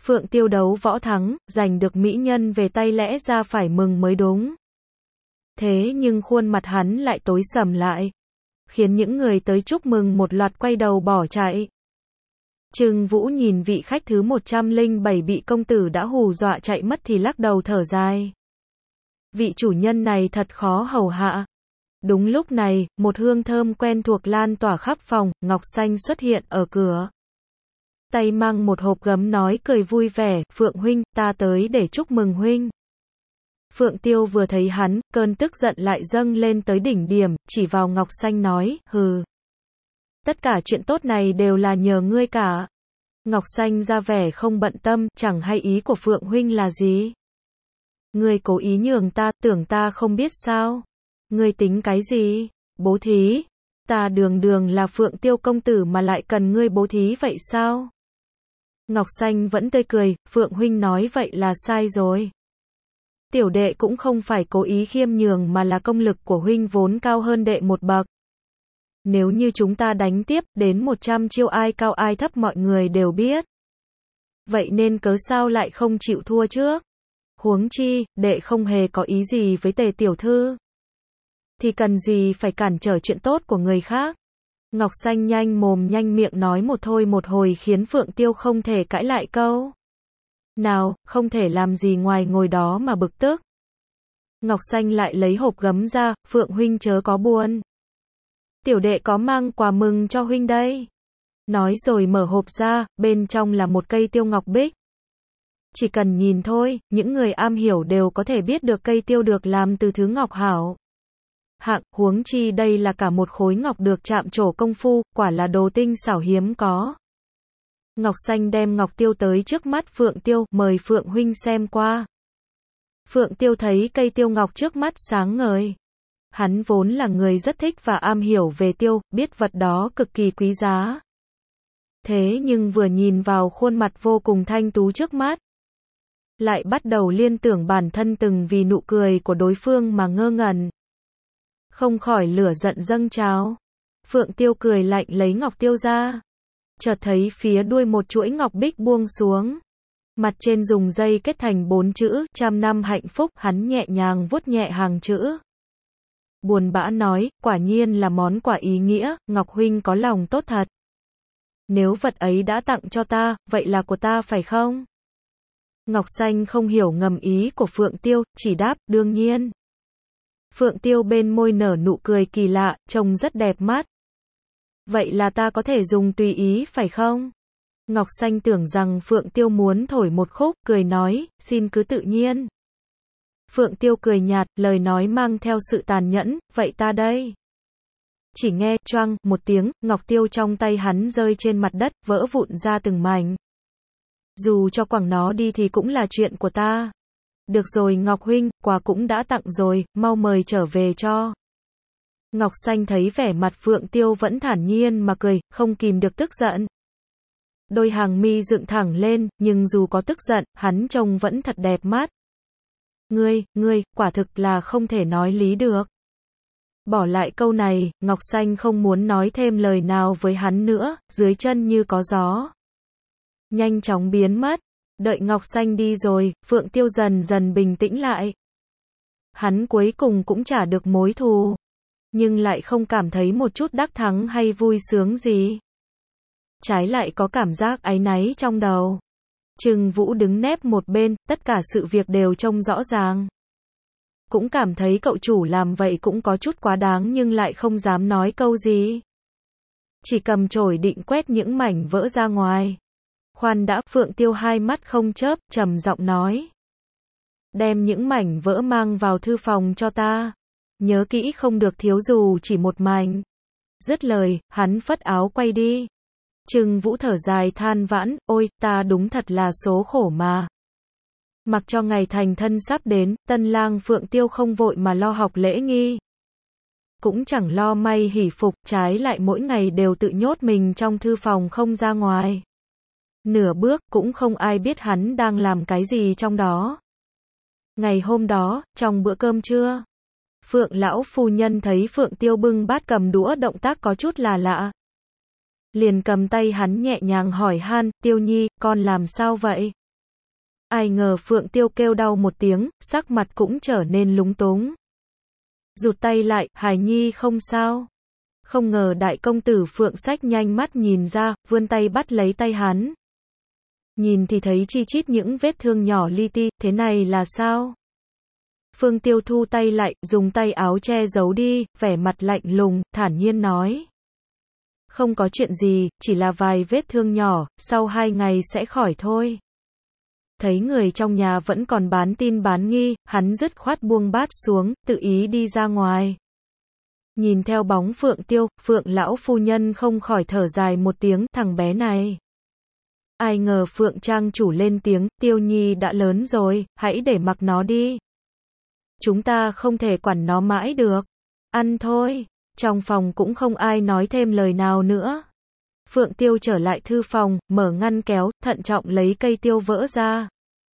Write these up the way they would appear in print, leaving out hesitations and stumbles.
Phượng Tiêu đấu võ thắng, giành được mỹ nhân về tay lẽ ra phải mừng mới đúng. Thế nhưng khuôn mặt hắn lại tối sầm lại, khiến những người tới chúc mừng một loạt quay đầu bỏ chạy. Trừng Vũ nhìn vị khách thứ 107 bị công tử đã hù dọa chạy mất thì lắc đầu thở dài. Vị chủ nhân này thật khó hầu hạ. Đúng lúc này, một hương thơm quen thuộc lan tỏa khắp phòng, Ngọc Xanh xuất hiện ở cửa. Tay mang một hộp gấm nói cười vui vẻ, Phượng huynh, ta tới để chúc mừng huynh. Phượng Tiêu vừa thấy hắn, cơn tức giận lại dâng lên tới đỉnh điểm, chỉ vào Ngọc Xanh nói, hừ. Tất cả chuyện tốt này đều là nhờ ngươi cả. Ngọc Xanh ra vẻ không bận tâm, chẳng hay ý của Phượng huynh là gì. Ngươi cố ý nhường ta, tưởng ta không biết sao. Ngươi tính cái gì? Bố thí? Ta đường đường là Phượng Tiêu công tử mà lại cần ngươi bố thí vậy sao? Ngọc Xanh vẫn tươi cười, Phượng huynh nói vậy là sai rồi. Tiểu đệ cũng không phải cố ý khiêm nhường mà là công lực của huynh vốn cao hơn đệ một bậc. Nếu như chúng ta đánh tiếp, đến 100 chiêu ai cao ai thấp mọi người đều biết. Vậy nên cớ sao lại không chịu thua trước? Huống chi, đệ không hề có ý gì với Tề tiểu thư. Thì cần gì phải cản trở chuyện tốt của người khác. Ngọc Xanh nhanh mồm nhanh miệng nói một thôi một hồi khiến Phượng Tiêu không thể cãi lại câu. Nào, không thể làm gì ngoài ngồi đó mà bực tức. Ngọc Xanh lại lấy hộp gấm ra, Phượng huynh chớ có buồn. Tiểu đệ có mang quà mừng cho huynh đây. Nói rồi mở hộp ra, bên trong là một cây tiêu ngọc bích. Chỉ cần nhìn thôi, những người am hiểu đều có thể biết được cây tiêu được làm từ thứ ngọc hảo. Hạng, huống chi đây là cả một khối ngọc được chạm trổ công phu, quả là đồ tinh xảo hiếm có. Ngọc Xanh đem ngọc tiêu tới trước mắt Phượng Tiêu, mời Phượng huynh xem qua. Phượng Tiêu thấy cây tiêu ngọc trước mắt sáng ngời. Hắn vốn là người rất thích và am hiểu về tiêu, biết vật đó cực kỳ quý giá. Thế nhưng vừa nhìn vào khuôn mặt vô cùng thanh tú trước mắt, lại bắt đầu liên tưởng bản thân từng vì nụ cười của đối phương mà ngơ ngẩn. Không khỏi lửa giận dâng trào. Phượng Tiêu cười lạnh lấy ngọc tiêu ra. Chợt thấy phía đuôi một chuỗi ngọc bích buông xuống. Mặt trên dùng dây kết thành 4 chữ, 100 năm hạnh phúc, hắn nhẹ nhàng vuốt nhẹ hàng chữ. Buồn bã nói, quả nhiên là món quà ý nghĩa, Ngọc huynh có lòng tốt thật. Nếu vật ấy đã tặng cho ta, vậy là của ta phải không? Ngọc Xanh không hiểu ngầm ý của Phượng Tiêu, chỉ đáp, đương nhiên. Phượng Tiêu bên môi nở nụ cười kỳ lạ, trông rất đẹp mắt. Vậy là ta có thể dùng tùy ý phải không? Ngọc Xanh tưởng rằng Phượng Tiêu muốn thổi một khúc, cười nói, xin cứ tự nhiên. Phượng Tiêu cười nhạt, lời nói mang theo sự tàn nhẫn, vậy ta đây. Chỉ nghe, choang, một tiếng, ngọc tiêu trong tay hắn rơi trên mặt đất, vỡ vụn ra từng mảnh. Dù cho quẳng nó đi thì cũng là chuyện của ta. Được rồi Ngọc huynh, quà cũng đã tặng rồi, mau mời trở về cho. Ngọc Xanh thấy vẻ mặt Phượng Tiêu vẫn thản nhiên mà cười, không kìm được tức giận. Đôi hàng mi dựng thẳng lên, nhưng dù có tức giận, hắn trông vẫn thật đẹp mắt. Ngươi, quả thực là không thể nói lý được. Bỏ lại câu này, Ngọc Xanh không muốn nói thêm lời nào với hắn nữa, dưới chân như có gió. Nhanh chóng biến mất. Đợi Ngọc Xanh đi rồi, Phượng Tiêu dần dần bình tĩnh lại. Hắn cuối cùng cũng trả được mối thù. Nhưng lại không cảm thấy một chút đắc thắng hay vui sướng gì. Trái lại có cảm giác áy náy trong đầu. Trừng Vũ đứng nép một bên, tất cả sự việc đều trông rõ ràng. Cũng cảm thấy cậu chủ làm vậy cũng có chút quá đáng nhưng lại không dám nói câu gì. Chỉ cầm chổi định quét những mảnh vỡ ra ngoài. Khoan đã, Phượng Tiêu hai mắt không chớp, trầm giọng nói. Đem những mảnh vỡ mang vào thư phòng cho ta. Nhớ kỹ không được thiếu dù chỉ một mảnh. Dứt lời, hắn phất áo quay đi. Trừng Vũ thở dài than vãn, ôi, ta đúng thật là số khổ mà. Mặc cho ngày thành thân sắp đến, tân lang Phượng Tiêu không vội mà lo học lễ nghi. Cũng chẳng lo may hỷ phục, trái lại mỗi ngày đều tự nhốt mình trong thư phòng không ra ngoài. Nửa bước, cũng không ai biết hắn đang làm cái gì trong đó. Ngày hôm đó, trong bữa cơm trưa, Phượng lão phu nhân thấy Phượng Tiêu bưng bát cầm đũa động tác có chút là lạ. Liền cầm tay hắn nhẹ nhàng hỏi han, Tiêu nhi, con làm sao vậy? Ai ngờ Phượng Tiêu kêu đau một tiếng, sắc mặt cũng trở nên lúng túng. Rụt tay lại, hài nhi không sao. Không ngờ đại công tử Phượng Sách nhanh mắt nhìn ra, vươn tay bắt lấy tay hắn. Nhìn thì thấy chi chít những vết thương nhỏ li ti, thế này là sao? Phương Tiêu thu tay lại, dùng tay áo che giấu đi, vẻ mặt lạnh lùng, thản nhiên nói. Không có chuyện gì, chỉ là vài vết thương nhỏ, sau 2 ngày sẽ khỏi thôi. Thấy người trong nhà vẫn còn bán tin bán nghi, hắn dứt khoát buông bát xuống, tự ý đi ra ngoài. Nhìn theo bóng Phượng Tiêu, Phượng lão phu nhân không khỏi thở dài một tiếng, thằng bé này. Ai ngờ Phượng trang chủ lên tiếng, Tiêu nhi đã lớn rồi, hãy để mặc nó đi. Chúng ta không thể quản nó mãi được. Ăn thôi. Trong phòng cũng không ai nói thêm lời nào nữa. Phượng Tiêu trở lại thư phòng, mở ngăn kéo, thận trọng lấy cây tiêu vỡ ra.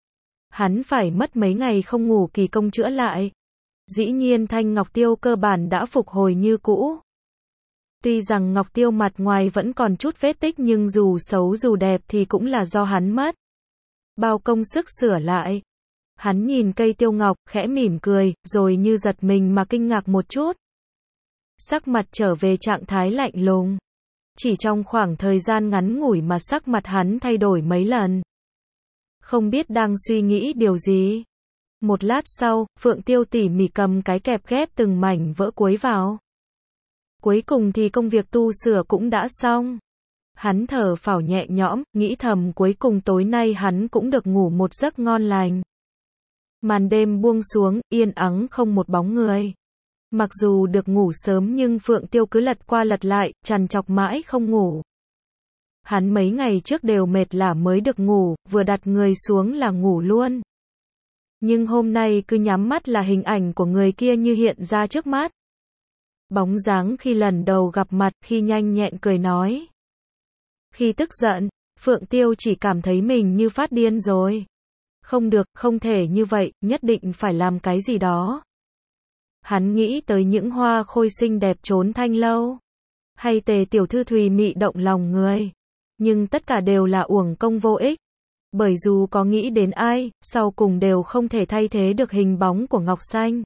Hắn phải mất mấy ngày không ngủ kỳ công chữa lại. Dĩ nhiên thanh ngọc tiêu cơ bản đã phục hồi như cũ. Tuy rằng ngọc tiêu mặt ngoài vẫn còn chút vết tích nhưng dù xấu dù đẹp thì cũng là do hắn mất. Bao công sức sửa lại. Hắn nhìn cây tiêu ngọc, khẽ mỉm cười, rồi như giật mình mà kinh ngạc một chút. Sắc mặt trở về trạng thái lạnh lùng. Chỉ trong khoảng thời gian ngắn ngủi mà sắc mặt hắn thay đổi mấy lần. Không biết đang suy nghĩ điều gì. Một lát sau, Phượng Tiêu tỉ mỉ cầm cái kẹp ghép từng mảnh vỡ cuối vào. Cuối cùng thì công việc tu sửa cũng đã xong. Hắn thở phào nhẹ nhõm, nghĩ thầm cuối cùng tối nay hắn cũng được ngủ một giấc ngon lành. Màn đêm buông xuống, yên ắng không một bóng người. Mặc dù được ngủ sớm nhưng Phượng Tiêu cứ lật qua lật lại, trằn trọc mãi không ngủ. Hắn mấy ngày trước đều mệt lả mới được ngủ, vừa đặt người xuống là ngủ luôn. Nhưng hôm nay cứ nhắm mắt là hình ảnh của người kia như hiện ra trước mắt. Bóng dáng khi lần đầu gặp mặt, khi nhanh nhẹn cười nói. Khi tức giận, Phượng Tiêu chỉ cảm thấy mình như phát điên rồi. Không được, không thể như vậy, nhất định phải làm cái gì đó. Hắn nghĩ tới những hoa khôi xinh đẹp trốn thanh lâu. Hay Tề tiểu thư thùy mị động lòng người. Nhưng tất cả đều là uổng công vô ích. Bởi dù có nghĩ đến ai, sau cùng đều không thể thay thế được hình bóng của Ngọc Xanh.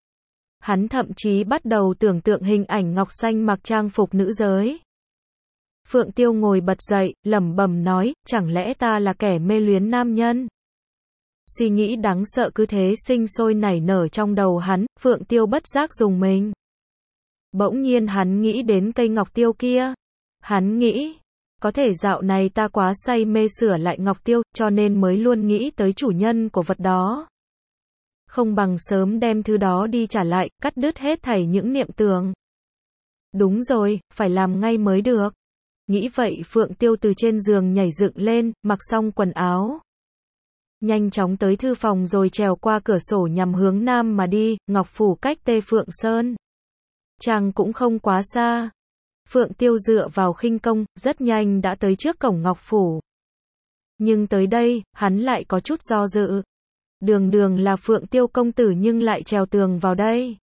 Hắn thậm chí bắt đầu tưởng tượng hình ảnh Ngọc Xanh mặc trang phục nữ giới. Phượng Tiêu ngồi bật dậy, lẩm bẩm nói, chẳng lẽ ta là kẻ mê luyến nam nhân? Suy nghĩ đáng sợ cứ thế sinh sôi nảy nở trong đầu hắn, Phượng Tiêu bất giác rùng mình. Bỗng nhiên hắn nghĩ đến cây ngọc tiêu kia. Hắn nghĩ, có thể dạo này ta quá say mê sửa lại ngọc tiêu, cho nên mới luôn nghĩ tới chủ nhân của vật đó. Không bằng sớm đem thứ đó đi trả lại, cắt đứt hết thảy những niệm tưởng. Đúng rồi, phải làm ngay mới được. Nghĩ vậy Phượng Tiêu từ trên giường nhảy dựng lên, mặc xong quần áo. Nhanh chóng tới thư phòng rồi trèo qua cửa sổ nhằm hướng nam mà đi, Ngọc Phủ cách Tê Phượng Sơn. Chàng cũng không quá xa. Phượng Tiêu dựa vào khinh công, rất nhanh đã tới trước cổng Ngọc Phủ. Nhưng tới đây, hắn lại có chút do dự. Đường đường là Phượng Tiêu công tử nhưng lại trèo tường vào đây.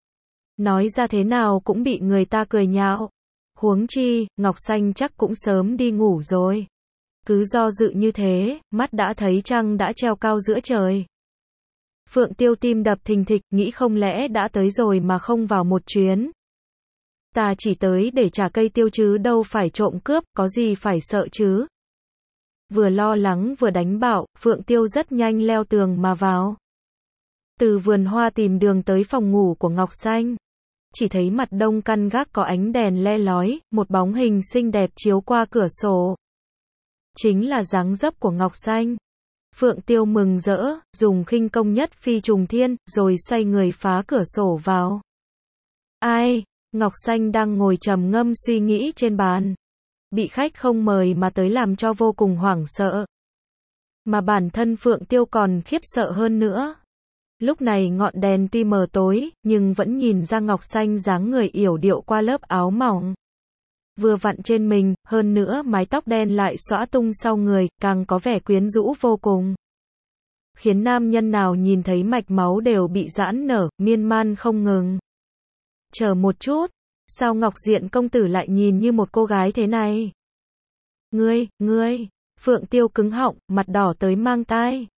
Nói ra thế nào cũng bị người ta cười nhạo. Huống chi, Ngọc Xanh chắc cũng sớm đi ngủ rồi. Cứ do dự như thế, mắt đã thấy trăng đã treo cao giữa trời. Phượng Tiêu tim đập thình thịch, nghĩ không lẽ đã tới rồi mà không vào một chuyến. Ta chỉ tới để trả cây tiêu chứ đâu phải trộm cướp, có gì phải sợ chứ. Vừa lo lắng vừa đánh bạo, Phượng Tiêu rất nhanh leo tường mà vào. Từ vườn hoa tìm đường tới phòng ngủ của Ngọc Xanh. Chỉ thấy mặt đông căn gác có ánh đèn le lói, một bóng hình xinh đẹp chiếu qua cửa sổ. Chính là dáng dấp của Ngọc Xanh. Phượng Tiêu mừng rỡ, dùng khinh công nhất phi trùng thiên, rồi xoay người phá cửa sổ vào. Ai? Ngọc Xanh đang ngồi trầm ngâm suy nghĩ trên bàn. Bị khách không mời mà tới làm cho vô cùng hoảng sợ. Mà bản thân Phượng Tiêu còn khiếp sợ hơn nữa. Lúc này ngọn đèn tuy mờ tối, nhưng vẫn nhìn ra Ngọc Xanh dáng người yểu điệu qua lớp áo mỏng. Vừa vặn trên mình, hơn nữa mái tóc đen lại xõa tung sau người, càng có vẻ quyến rũ vô cùng. Khiến nam nhân nào nhìn thấy mạch máu đều bị giãn nở, miên man không ngừng. Chờ một chút, sao Ngọc Diện công tử lại nhìn như một cô gái thế này? Ngươi, Phượng Tiêu cứng họng, mặt đỏ tới mang tai.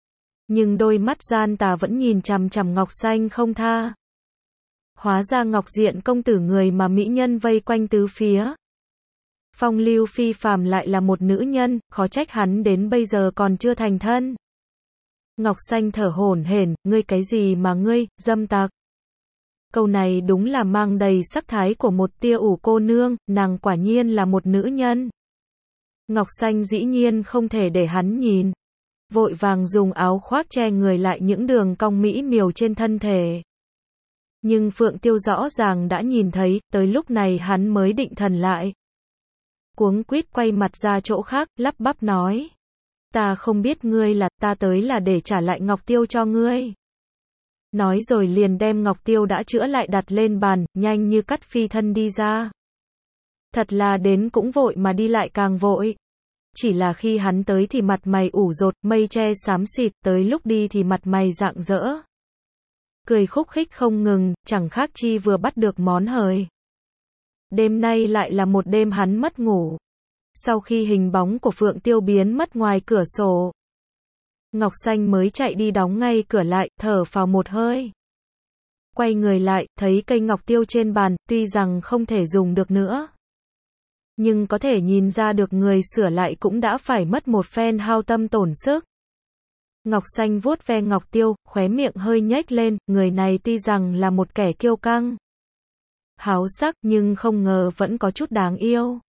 Nhưng đôi mắt gian tà vẫn nhìn chằm chằm Ngọc Xanh không tha. Hóa ra Ngọc Diện công tử người mà mỹ nhân vây quanh tứ phía. Phong lưu phi phàm lại là một nữ nhân, khó trách hắn đến bây giờ còn chưa thành thân. Ngọc Xanh thở hổn hển, ngươi cái gì mà ngươi, dâm tặc. Câu này đúng là mang đầy sắc thái của một tia ủ cô nương, nàng quả nhiên là một nữ nhân. Ngọc Xanh dĩ nhiên không thể để hắn nhìn. Vội vàng dùng áo khoác che người lại những đường cong mỹ miều trên thân thể. Nhưng Phượng Tiêu rõ ràng đã nhìn thấy, tới lúc này hắn mới định thần lại. Cuống quýt quay mặt ra chỗ khác, lắp bắp nói. Ta không biết ngươi là, ta tới là để trả lại Ngọc Tiêu cho ngươi. Nói rồi liền đem Ngọc Tiêu đã chữa lại đặt lên bàn, nhanh như cắt phi thân đi ra. Thật là đến cũng vội mà đi lại càng vội. Chỉ là khi hắn tới thì mặt mày ủ rột, mây che xám xịt, tới lúc đi thì mặt mày rạng rỡ. Cười khúc khích không ngừng, chẳng khác chi vừa bắt được món hời. Đêm nay lại là một đêm hắn mất ngủ. Sau khi hình bóng của Phượng Tiêu biến mất ngoài cửa sổ, Ngọc Xanh mới chạy đi đóng ngay cửa lại, thở phào một hơi. Quay người lại, thấy cây ngọc tiêu trên bàn, tuy rằng không thể dùng được nữa. Nhưng có thể nhìn ra được người sửa lại cũng đã phải mất một phen hao tâm tổn sức. Ngọc Xanh vuốt ve ngọc tiêu, khóe miệng hơi nhếch lên, người này tuy rằng là một kẻ kiêu căng, háo sắc, nhưng không ngờ vẫn có chút đáng yêu.